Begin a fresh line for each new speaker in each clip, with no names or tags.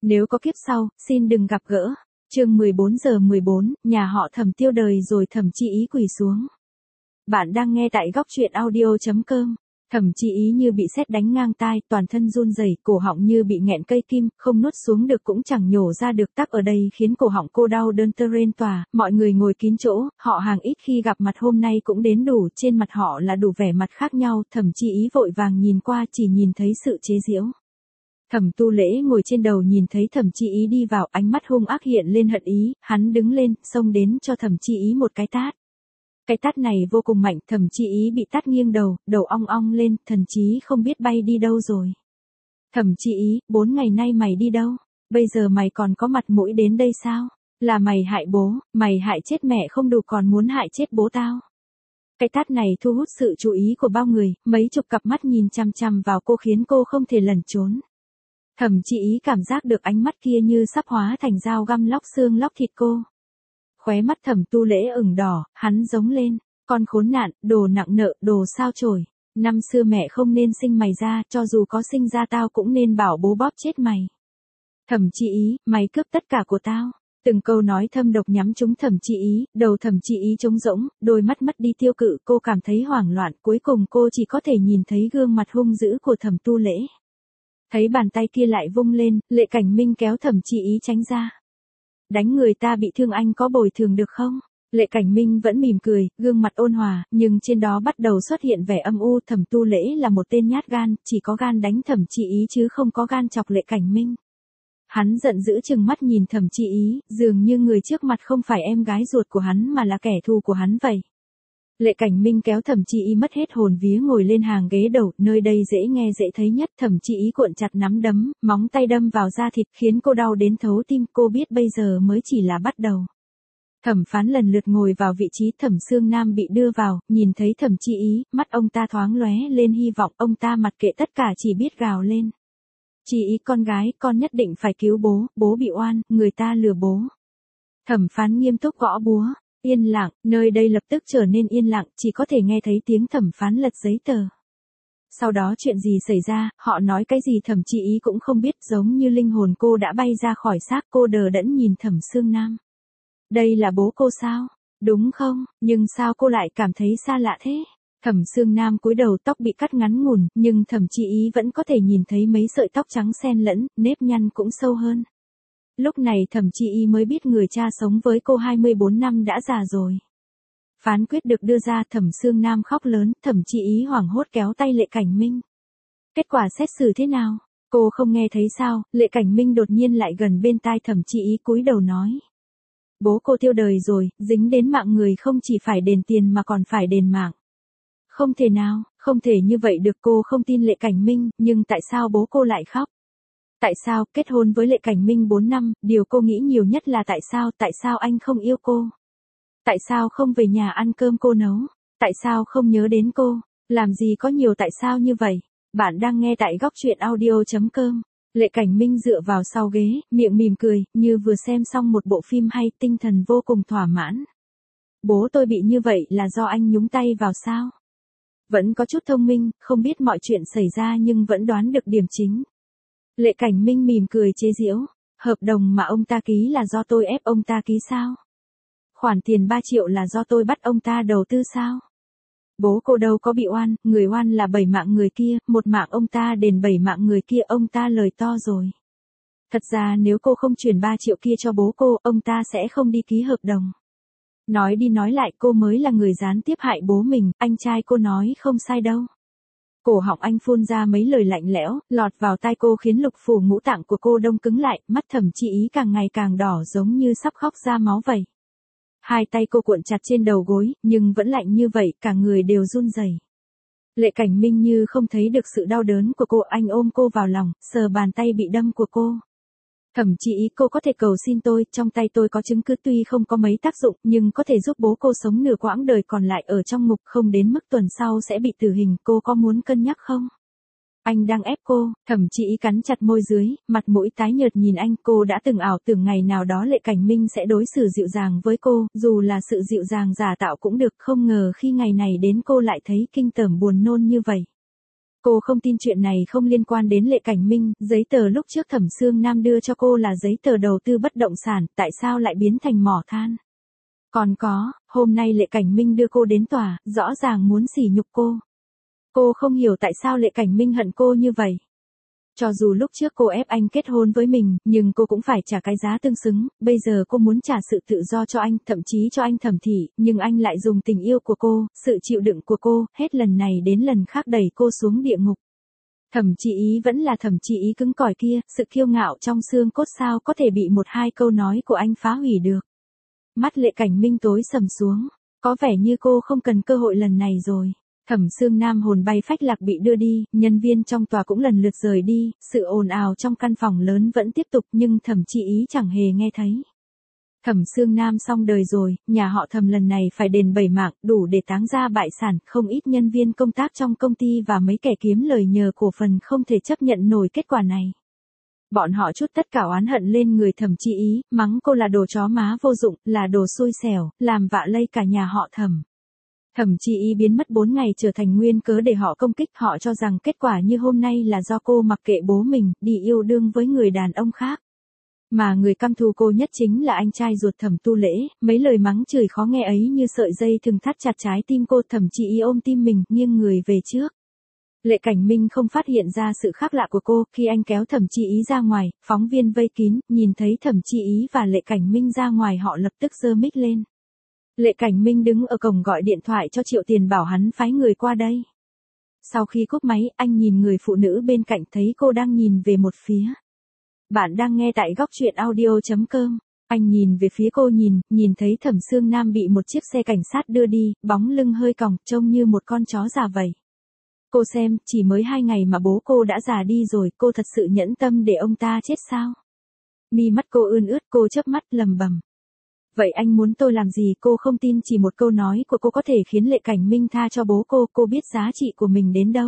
Nếu có kiếp sau, xin đừng gặp gỡ. Chương 14:14, nhà họ Thẩm tiêu đời rồi Thẩm Chi Ý quỳ xuống. Bạn đang nghe tại góc truyện audio.com. Thẩm Chi Ý như bị sét đánh ngang tai, toàn thân run rẩy, cổ họng như bị nghẹn cây kim, không nuốt xuống được cũng chẳng nhổ ra được, tắc ở đây khiến cổ họng cô đau đớn tơ rên tỏa. Mọi người ngồi kín chỗ, họ hàng ít khi gặp mặt hôm nay cũng đến đủ, trên mặt họ là đủ vẻ mặt khác nhau. Thẩm Chi Ý vội vàng nhìn qua, chỉ nhìn thấy sự chế giễu. Thẩm Tu Lễ ngồi trên đầu nhìn thấy Thẩm Chi Ý đi vào, ánh mắt hung ác hiện lên hận ý, hắn đứng lên, xông đến cho Thẩm Chi Ý một cái tát. Cái tát này vô cùng mạnh, Thẩm Chi Ý bị tát nghiêng đầu, đầu ong ong lên, thần trí không biết bay đi đâu rồi. Thẩm Chi Ý, 4 ngày nay mày đi đâu? Bây giờ mày còn có mặt mũi đến đây sao? Là mày hại bố, mày hại chết mẹ không đủ còn muốn hại chết bố tao. Cái tát này thu hút sự chú ý của bao người, mấy chục cặp mắt nhìn chằm chằm vào cô khiến cô không thể lẩn trốn. Thẩm Chi Ý cảm giác được ánh mắt kia như sắp hóa thành dao găm lóc xương lóc thịt cô. Khóe mắt Thẩm Tu Lễ ửng đỏ, hắn giống lên, con khốn nạn, đồ nặng nợ, đồ sao chổi. Năm xưa mẹ không nên sinh mày ra, cho dù có sinh ra tao cũng nên bảo bố bóp chết mày. Thẩm Chi Ý, mày cướp tất cả của tao. Từng câu nói thâm độc nhắm trúng Thẩm Chi Ý, đầu Thẩm Chi Ý trống rỗng, đôi mắt mất đi tiêu cự, cô cảm thấy hoảng loạn, cuối cùng cô chỉ có thể nhìn thấy gương mặt hung dữ của Thẩm Tu Lễ. Thấy bàn tay kia lại vung lên, Lệ Cảnh Minh kéo Thẩm Chi Ý tránh ra. Đánh người ta bị thương anh có bồi thường được không? Lệ Cảnh Minh vẫn mỉm cười, gương mặt ôn hòa, nhưng trên đó bắt đầu xuất hiện vẻ âm u. Thẩm Tu Lễ là một tên nhát gan, chỉ có gan đánh Thẩm Chi Ý chứ không có gan chọc Lệ Cảnh Minh. Hắn giận dữ trừng mắt nhìn Thẩm Chi Ý, dường như người trước mặt không phải em gái ruột của hắn mà là kẻ thù của hắn vậy. Lệ Cảnh Minh kéo Thẩm Chi Ý mất hết hồn vía ngồi lên hàng ghế đầu, nơi đây dễ nghe dễ thấy nhất. Thẩm Chi Ý cuộn chặt nắm đấm, móng tay đâm vào da thịt khiến cô đau đến thấu tim, cô biết bây giờ mới chỉ là bắt đầu. Thẩm Phán lần lượt ngồi vào vị trí, Thẩm Sương Nam bị đưa vào, nhìn thấy Thẩm Chi Ý, mắt ông ta thoáng lóe lên hy vọng, ông ta mặc kệ tất cả chỉ biết gào lên. Chi Ý con gái, con nhất định phải cứu bố, bố bị oan, người ta lừa bố. Thẩm Phán nghiêm túc gõ búa. Yên lặng, nơi đây lập tức trở nên yên lặng, chỉ có thể nghe thấy tiếng Thẩm Phán lật giấy tờ. Sau đó chuyện gì xảy ra, họ nói cái gì Thẩm Chi Ý cũng không biết, giống như linh hồn cô đã bay ra khỏi xác, cô đờ đẫn nhìn Thẩm Sương Nam. Đây là bố cô sao? Đúng không? Nhưng sao cô lại cảm thấy xa lạ thế? Thẩm Sương Nam cúi đầu, tóc bị cắt ngắn ngủn, nhưng Thẩm Chi Ý vẫn có thể nhìn thấy mấy sợi tóc trắng xen lẫn, nếp nhăn cũng sâu hơn. Lúc này Thẩm Chi Ý mới biết người cha sống với cô 24 năm đã già rồi. Phán quyết được đưa ra, Thẩm Sương Nam khóc lớn, Thẩm Chi Ý hoảng hốt kéo tay Lệ Cảnh Minh. Kết quả xét xử thế nào? Cô không nghe thấy sao? Lệ Cảnh Minh đột nhiên lại gần bên tai Thẩm Chi Ý cúi đầu nói. Bố cô tiêu đời rồi, dính đến mạng người không chỉ phải đền tiền mà còn phải đền mạng. Không thể nào, không thể như vậy được, cô không tin Lệ Cảnh Minh, nhưng tại sao bố cô lại khóc? Tại sao, kết hôn với Lệ Cảnh Minh 4 năm, điều cô nghĩ nhiều nhất là tại sao anh không yêu cô? Tại sao không về nhà ăn cơm cô nấu? Tại sao không nhớ đến cô? Làm gì có nhiều tại sao như vậy? Bạn đang nghe tại góc truyện audio.com. Lệ Cảnh Minh dựa vào sau ghế, miệng mỉm cười, như vừa xem xong một bộ phim hay, tinh thần vô cùng thỏa mãn. Bố tôi bị như vậy là do anh nhúng tay vào sao? Vẫn có chút thông minh, không biết mọi chuyện xảy ra nhưng vẫn đoán được điểm chính. Lệ Cảnh Minh mỉm cười chế giễu, hợp đồng mà ông ta ký là do tôi ép ông ta ký sao? Khoản tiền 3 triệu là do tôi bắt ông ta đầu tư sao? Bố cô đâu có bị oan, người oan là 7 mạng người kia, 1 mạng ông ta đền 7 mạng người kia, ông ta lời to rồi. Thật ra nếu cô không chuyển 3 triệu kia cho bố cô, ông ta sẽ không đi ký hợp đồng. Nói đi nói lại cô mới là người gián tiếp hại bố mình, anh trai cô nói không sai đâu. Cổ họng anh phun ra mấy lời lạnh lẽo, lọt vào tai cô khiến lục phủ ngũ tạng của cô đông cứng lại, mắt Thẩm Chi Ý càng ngày càng đỏ giống như sắp khóc ra máu vậy. Hai tay cô cuộn chặt trên đầu gối, nhưng vẫn lạnh như vậy, cả người đều run rẩy. Lệ Cảnh Minh như không thấy được sự đau đớn của cô, anh ôm cô vào lòng, sờ bàn tay bị đâm của cô. Thẩm Chi Ý, cô có thể cầu xin tôi, trong tay tôi có chứng cứ tuy không có mấy tác dụng, nhưng có thể giúp bố cô sống nửa quãng đời còn lại ở trong ngục, không đến mức tuần sau sẽ bị tử hình, cô có muốn cân nhắc không? Anh đang ép cô. Thẩm Chi Ý cắn chặt môi dưới, mặt mũi tái nhợt nhìn anh, cô đã từng ảo tưởng ngày nào đó Lệ Cảnh Minh sẽ đối xử dịu dàng với cô, dù là sự dịu dàng giả tạo cũng được, không ngờ khi ngày này đến cô lại thấy kinh tởm buồn nôn như vậy. Cô không tin chuyện này không liên quan đến Lệ Cảnh Minh, giấy tờ lúc trước Thẩm Sương Nam đưa cho cô là giấy tờ đầu tư bất động sản, tại sao lại biến thành mỏ than? Còn có, hôm nay Lệ Cảnh Minh đưa cô đến tòa, rõ ràng muốn sỉ nhục cô. Cô không hiểu tại sao Lệ Cảnh Minh hận cô như vậy. Cho dù lúc trước cô ép anh kết hôn với mình, nhưng cô cũng phải trả cái giá tương xứng, bây giờ cô muốn trả sự tự do cho anh, thậm chí cho anh Thẩm Thị, nhưng anh lại dùng tình yêu của cô, sự chịu đựng của cô, hết lần này đến lần khác đẩy cô xuống địa ngục. Thẩm Chi Ý vẫn là Thẩm Chi Ý cứng cỏi kia, sự kiêu ngạo trong xương cốt sao có thể bị một hai câu nói của anh phá hủy được. Mắt Lệ Cảnh Minh tối sầm xuống, có vẻ như cô không cần cơ hội lần này rồi. Thẩm Sương Nam hồn bay phách lạc bị đưa đi, nhân viên trong tòa cũng lần lượt rời đi, sự ồn ào trong căn phòng lớn vẫn tiếp tục nhưng Thẩm Chi Ý chẳng hề nghe thấy. Thẩm Sương Nam xong đời rồi, nhà họ Thẩm lần này phải đền 7 mạng, đủ để táng ra bại sản, không ít nhân viên công tác trong công ty và mấy kẻ kiếm lời nhờ cổ phần không thể chấp nhận nổi kết quả này. Bọn họ trút tất cả oán hận lên người Thẩm Chi Ý, mắng cô là đồ chó má vô dụng, là đồ xui xẻo, làm vạ lây cả nhà họ Thẩm. Thẩm Chi Ý biến mất 4 ngày trở thành nguyên cớ để họ công kích, họ cho rằng kết quả như hôm nay là do cô mặc kệ bố mình, đi yêu đương với người đàn ông khác. Mà người căm thù cô nhất chính là anh trai ruột Thẩm Tu Lễ, mấy lời mắng chửi khó nghe ấy như sợi dây thường thắt chặt trái tim cô. Thẩm Chi Ý ôm tim mình, nghiêng người về trước. Lệ Cảnh Minh không phát hiện ra sự khác lạ của cô, khi anh kéo Thẩm Chi Ý ra ngoài, phóng viên vây kín, nhìn thấy Thẩm Chi Ý và Lệ Cảnh Minh ra ngoài họ lập tức giơ mic lên. Lệ Cảnh Minh đứng ở cổng gọi điện thoại cho Triệu Tiền bảo hắn phái người qua đây. Sau khi cúp máy, anh nhìn người phụ nữ bên cạnh thấy cô đang nhìn về một phía. Bạn đang nghe tại góc truyện audio.com. Anh nhìn về phía cô nhìn thấy Thẩm Sương Nam bị một chiếc xe cảnh sát đưa đi, bóng lưng hơi còng, trông như một con chó già vậy. Cô xem, chỉ mới 2 ngày mà bố cô đã già đi rồi, cô thật sự nhẫn tâm để ông ta chết sao? Mi mắt cô ươn ướt, cô chớp mắt lầm bầm. Vậy anh muốn tôi làm gì? Cô không tin chỉ một câu nói của cô có thể khiến Lệ Cảnh Minh tha cho bố cô biết giá trị của mình đến đâu.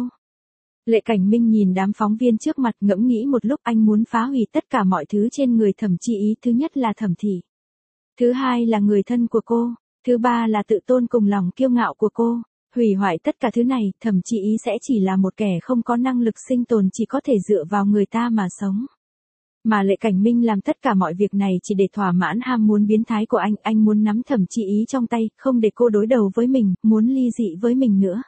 Lệ Cảnh Minh nhìn đám phóng viên trước mặt ngẫm nghĩ một lúc, anh muốn phá hủy tất cả mọi thứ trên người Thẩm Chi Ý, thứ nhất là Thẩm Thị. Thứ hai là người thân của cô. Thứ ba là tự tôn cùng lòng kiêu ngạo của cô. Hủy hoại tất cả thứ này, Thẩm Chi Ý sẽ chỉ là một kẻ không có năng lực sinh tồn, chỉ có thể dựa vào người ta mà sống. Mà Lệ Cảnh Minh làm tất cả mọi việc này chỉ để thỏa mãn ham muốn biến thái của anh muốn nắm Thẩm Chi Ý trong tay, không để cô đối đầu với mình, muốn ly dị với mình nữa.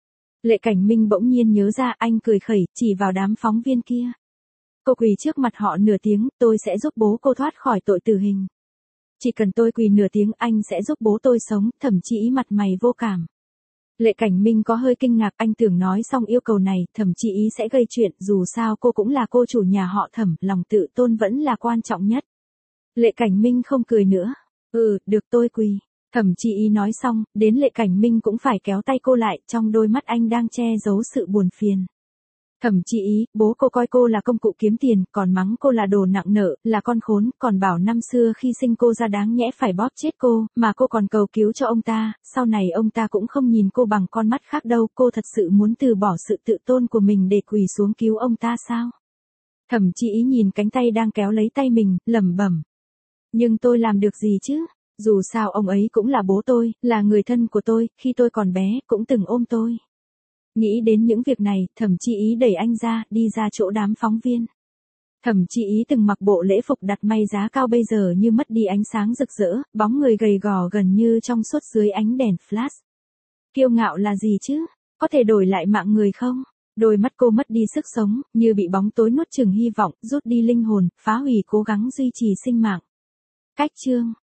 Lệ Cảnh Minh bỗng nhiên nhớ ra, anh cười khẩy, chỉ vào đám phóng viên kia. Cô quỳ trước mặt họ nửa tiếng, tôi sẽ giúp bố cô thoát khỏi tội tử hình. Chỉ cần tôi quỳ nửa tiếng, anh sẽ giúp bố tôi sống. Thẩm Chi Ý mặt mày vô cảm. Lệ Cảnh Minh có hơi kinh ngạc, anh tưởng nói xong yêu cầu này, Thẩm Chi Ý sẽ gây chuyện, dù sao cô cũng là cô chủ nhà họ Thẩm, lòng tự tôn vẫn là quan trọng nhất. Lệ Cảnh Minh không cười nữa. Được tôi quỳ. Thẩm Chi Ý nói xong, đến Lệ Cảnh Minh cũng phải kéo tay cô lại, trong đôi mắt anh đang che giấu sự buồn phiền. Thẩm Chi Ý, bố cô coi cô là công cụ kiếm tiền, còn mắng cô là đồ nặng nợ, là con khốn, còn bảo năm xưa khi sinh cô ra đáng nhẽ phải bóp chết cô, mà cô còn cầu cứu cho ông ta, sau này ông ta cũng không nhìn cô bằng con mắt khác đâu, cô thật sự muốn từ bỏ sự tự tôn của mình để quỳ xuống cứu ông ta sao? Thẩm Chi Ý nhìn cánh tay đang kéo lấy tay mình, lẩm bẩm. Nhưng tôi làm được gì chứ? Dù sao ông ấy cũng là bố tôi, là người thân của tôi, khi tôi còn bé, cũng từng ôm tôi. Nghĩ đến những việc này, Thẩm Chi Ý đẩy anh ra, đi ra chỗ đám phóng viên. Thẩm Chi Ý từng mặc bộ lễ phục đặt may giá cao bây giờ như mất đi ánh sáng rực rỡ, bóng người gầy gò gần như trong suốt dưới ánh đèn flash. Kiêu ngạo là gì chứ? Có thể đổi lại mạng người không? Đôi mắt cô mất đi sức sống, như bị bóng tối nuốt chửng hy vọng, rút đi linh hồn, phá hủy cố gắng duy trì sinh mạng. Cách chương